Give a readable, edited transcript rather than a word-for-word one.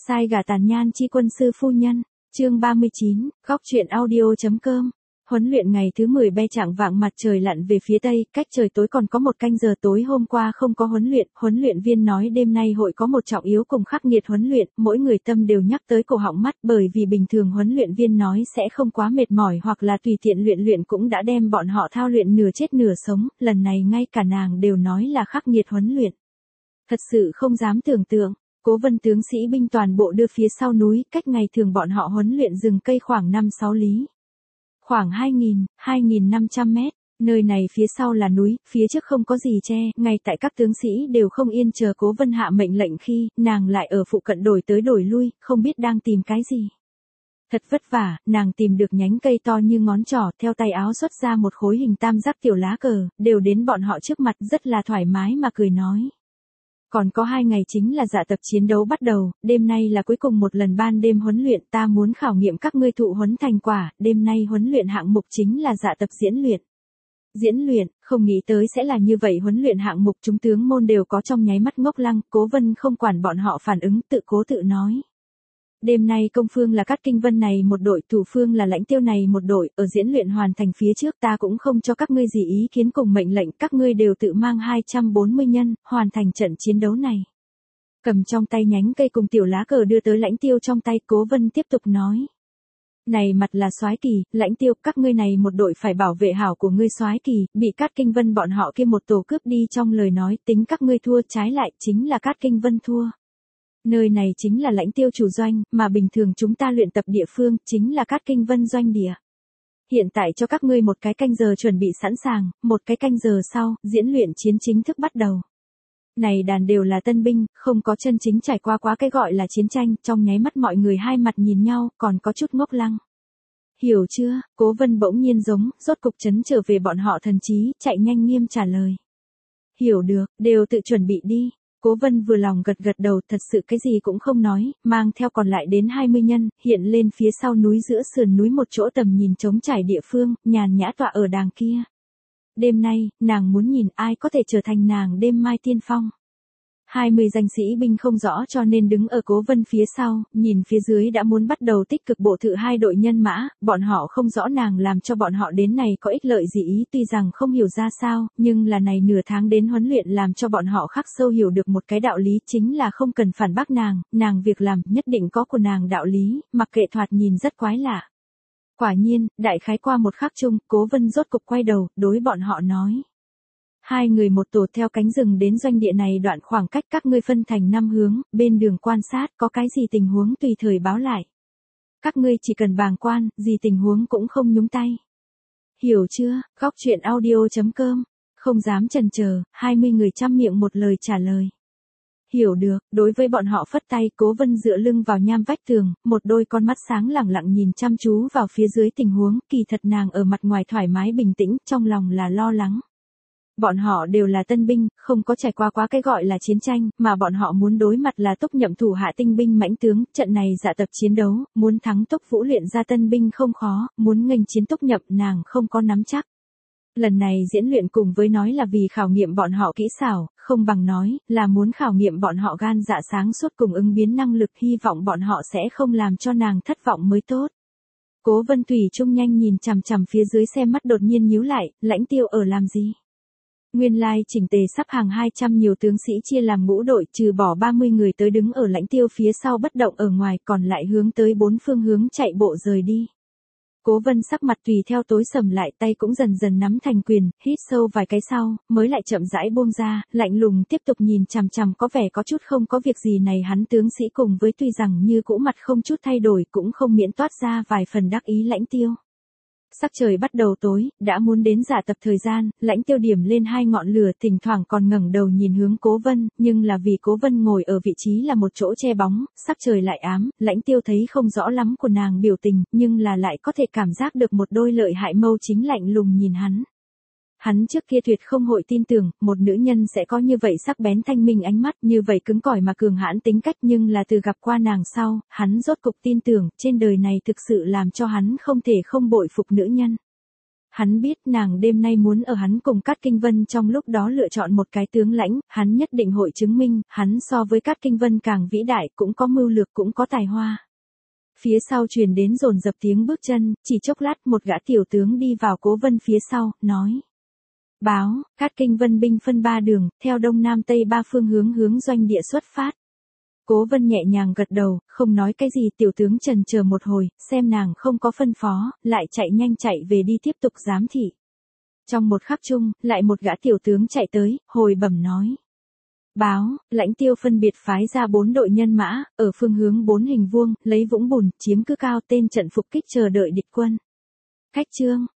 Sai gả tàn nhan chi quân sư phu nhân, chương 39, góc truyện audio.com. Huấn luyện ngày thứ 10 be chạng vạng mặt trời lặn về phía tây, cách trời tối còn có một canh giờ. Tối hôm qua không có huấn luyện viên nói đêm nay hội có một trọng yếu cùng khắc nghiệt huấn luyện, mỗi người tâm đều nhắc tới cổ họng mắt, bởi vì bình thường huấn luyện viên nói sẽ không quá mệt mỏi hoặc là tùy tiện luyện cũng đã đem bọn họ thao luyện nửa chết nửa sống, lần này ngay cả nàng đều nói là khắc nghiệt huấn luyện. Thật sự không dám tưởng tượng. Cố Vân tướng sĩ binh toàn bộ đưa phía sau núi, cách ngày thường bọn họ huấn luyện rừng cây khoảng 5-6 lý. Khoảng 2.500 mét, nơi này phía sau là núi, phía trước không có gì che, ngay tại các tướng sĩ đều không yên chờ Cố Vân hạ mệnh lệnh khi, nàng lại ở phụ cận đổi tới đổi lui, không biết đang tìm cái gì. Thật vất vả, nàng tìm được nhánh cây to như ngón trỏ, theo tay áo xuất ra một khối hình tam giác tiểu lá cờ, đều đến bọn họ trước mặt rất là thoải mái mà cười nói. Còn có 2 ngày chính là dạ tập chiến đấu bắt đầu, đêm nay là cuối cùng một lần ban đêm huấn luyện, ta muốn khảo nghiệm các ngươi thụ huấn thành quả, đêm nay huấn luyện hạng mục chính là dạ tập diễn luyện. Diễn luyện, không nghĩ tới sẽ là như vậy, huấn luyện hạng mục chúng tướng môn đều có trong nháy mắt ngốc lăng, Cố Vân không quản bọn họ phản ứng, tự nói. Đêm nay công phương là Cát Kinh Vân này một đội, thủ phương là Lãnh Tiêu này một đội, ở diễn luyện hoàn thành phía trước ta cũng không cho các ngươi gì ý kiến cùng mệnh lệnh, các ngươi đều tự mang 240 nhân, hoàn thành trận chiến đấu này. Cầm trong tay nhánh cây cùng tiểu lá cờ đưa tới Lãnh Tiêu trong tay, Cố Vân tiếp tục nói. Này mặt là Soái Kỳ, Lãnh Tiêu, các ngươi này một đội phải bảo vệ hảo của ngươi Soái Kỳ, bị Cát Kinh Vân bọn họ kia một tổ cướp đi, trong lời nói tính các ngươi thua, trái lại chính là Cát Kinh Vân thua. Nơi này chính là Lãnh Tiêu chủ doanh, mà bình thường chúng ta luyện tập địa phương, chính là Cát Kinh Vân doanh địa. Hiện tại cho các ngươi một cái canh giờ chuẩn bị sẵn sàng, một cái canh giờ sau, diễn luyện chiến chính thức bắt đầu. Này đàn đều là tân binh, không có chân chính trải qua quá cái gọi là chiến tranh, trong nháy mắt mọi người hai mặt nhìn nhau, còn có chút ngốc lăng. Hiểu chưa? Cố Vân bỗng nhiên giống, rốt cục trấn trở về bọn họ thần trí, chạy nhanh nghiêm trả lời. Hiểu được, đều tự chuẩn bị đi. Cố Vân vừa lòng gật đầu, thật sự cái gì cũng không nói, mang theo còn lại đến 20 nhân, hiện lên phía sau núi giữa sườn núi một chỗ tầm nhìn trống trải địa phương, nhàn nhã tọa ở đàng kia. Đêm nay, nàng muốn nhìn ai có thể trở thành nàng đêm mai tiên phong. 20 danh sĩ binh không rõ cho nên đứng ở Cố Vân phía sau, nhìn phía dưới đã muốn bắt đầu tích cực bộ thự 2 đội nhân mã, bọn họ không rõ nàng làm cho bọn họ đến này có ích lợi gì ý, tuy rằng không hiểu ra sao, nhưng là này nửa tháng đến huấn luyện làm cho bọn họ khắc sâu hiểu được một cái đạo lý, chính là không cần phản bác nàng việc làm nhất định có của nàng đạo lý, mặc kệ thoạt nhìn rất quái lạ. Quả nhiên, đại khái qua một khắc chung, Cố Vân rốt cục quay đầu, đối bọn họ nói. 2 người một tổ theo cánh rừng đến doanh địa này đoạn khoảng cách, các ngươi phân thành 5 hướng, bên đường quan sát, có cái gì tình huống tùy thời báo lại. Các ngươi chỉ cần bàng quan, gì tình huống cũng không nhúng tay. Hiểu chưa? Góc truyện audio.com. Không dám chần chờ, 20 người chăm miệng một lời trả lời. Hiểu được, đối với bọn họ phất tay, Cố Vân dựa lưng vào nham vách tường, một đôi con mắt sáng lẳng lặng nhìn chăm chú vào phía dưới tình huống, kỳ thật nàng ở mặt ngoài thoải mái bình tĩnh, trong lòng là lo lắng. Bọn họ đều là tân binh, không có trải qua quá cái gọi là chiến tranh, mà bọn họ muốn đối mặt là Túc Nhậm thủ hạ tinh binh mãnh tướng, trận này dạ tập chiến đấu, muốn thắng Túc Vũ luyện ra tân binh không khó, muốn nghênh chiến Túc Nhậm nàng không có nắm chắc. Lần này diễn luyện cùng với nói là vì khảo nghiệm bọn họ kỹ xảo, không bằng nói là muốn khảo nghiệm bọn họ gan dạ sáng suốt cùng ứng biến năng lực, hy vọng bọn họ sẽ không làm cho nàng thất vọng mới tốt. Cố Vân Thủy trung nhanh nhìn chằm chằm phía dưới xem mắt đột nhiên nhíu lại, Lãnh Tiêu ở làm gì? Nguyên lai chỉnh tề sắp hàng 200 nhiều tướng sĩ chia làm ngũ đội, trừ bỏ 30 người tới đứng ở Lãnh Tiêu phía sau bất động ở ngoài, còn lại hướng tới 4 phương hướng chạy bộ rời đi. Cố Vân sắc mặt tùy theo tối sầm lại, tay cũng dần dần nắm thành quyền, hít sâu vài cái sau, mới lại chậm rãi buông ra, lạnh lùng tiếp tục nhìn chằm chằm có vẻ có chút không có việc gì này hắn tướng sĩ cùng với tuy rằng như cũ mặt không chút thay đổi cũng không miễn toát ra vài phần đắc ý Lãnh Tiêu. Sắc trời bắt đầu tối, đã muốn đến dạ tập thời gian, Lãnh Tiêu điểm lên 2 ngọn lửa, thỉnh thoảng còn ngẩng đầu nhìn hướng Cố Vân, nhưng là vì Cố Vân ngồi ở vị trí là một chỗ che bóng, sắc trời lại ám, Lãnh Tiêu thấy không rõ lắm của nàng biểu tình, nhưng là lại có thể cảm giác được một đôi lợi hại mâu chính lạnh lùng nhìn hắn. Hắn trước kia tuyệt không hội tin tưởng, một nữ nhân sẽ có như vậy sắc bén thanh minh ánh mắt, như vậy cứng cỏi mà cường hãn tính cách, nhưng là từ gặp qua nàng sau, hắn rốt cục tin tưởng, trên đời này thực sự làm cho hắn không thể không bội phục nữ nhân. Hắn biết nàng đêm nay muốn ở hắn cùng Cát Kinh Vân trong lúc đó lựa chọn một cái tướng lãnh, hắn nhất định hội chứng minh, hắn so với Cát Kinh Vân càng vĩ đại, cũng có mưu lược cũng có tài hoa. Phía sau truyền đến dồn dập tiếng bước chân, chỉ chốc lát một gã tiểu tướng đi vào Cố Vân phía sau, nói. Báo, Cát Kinh Vân binh phân 3 đường, theo đông nam tây 3 phương hướng doanh địa xuất phát. Cố Vân nhẹ nhàng gật đầu, không nói cái gì, tiểu tướng chần chờ một hồi, xem nàng không có phân phó, lại chạy về đi tiếp tục giám thị. Trong một khắc chung, lại một gã tiểu tướng chạy tới, hồi bẩm nói. Báo, lãnh Tiêu phân biệt phái ra 4 đội nhân mã, ở phương hướng 4 hình vuông, lấy vũng bùn, chiếm cứ cao tên trận phục kích chờ đợi địch quân. Khách trương,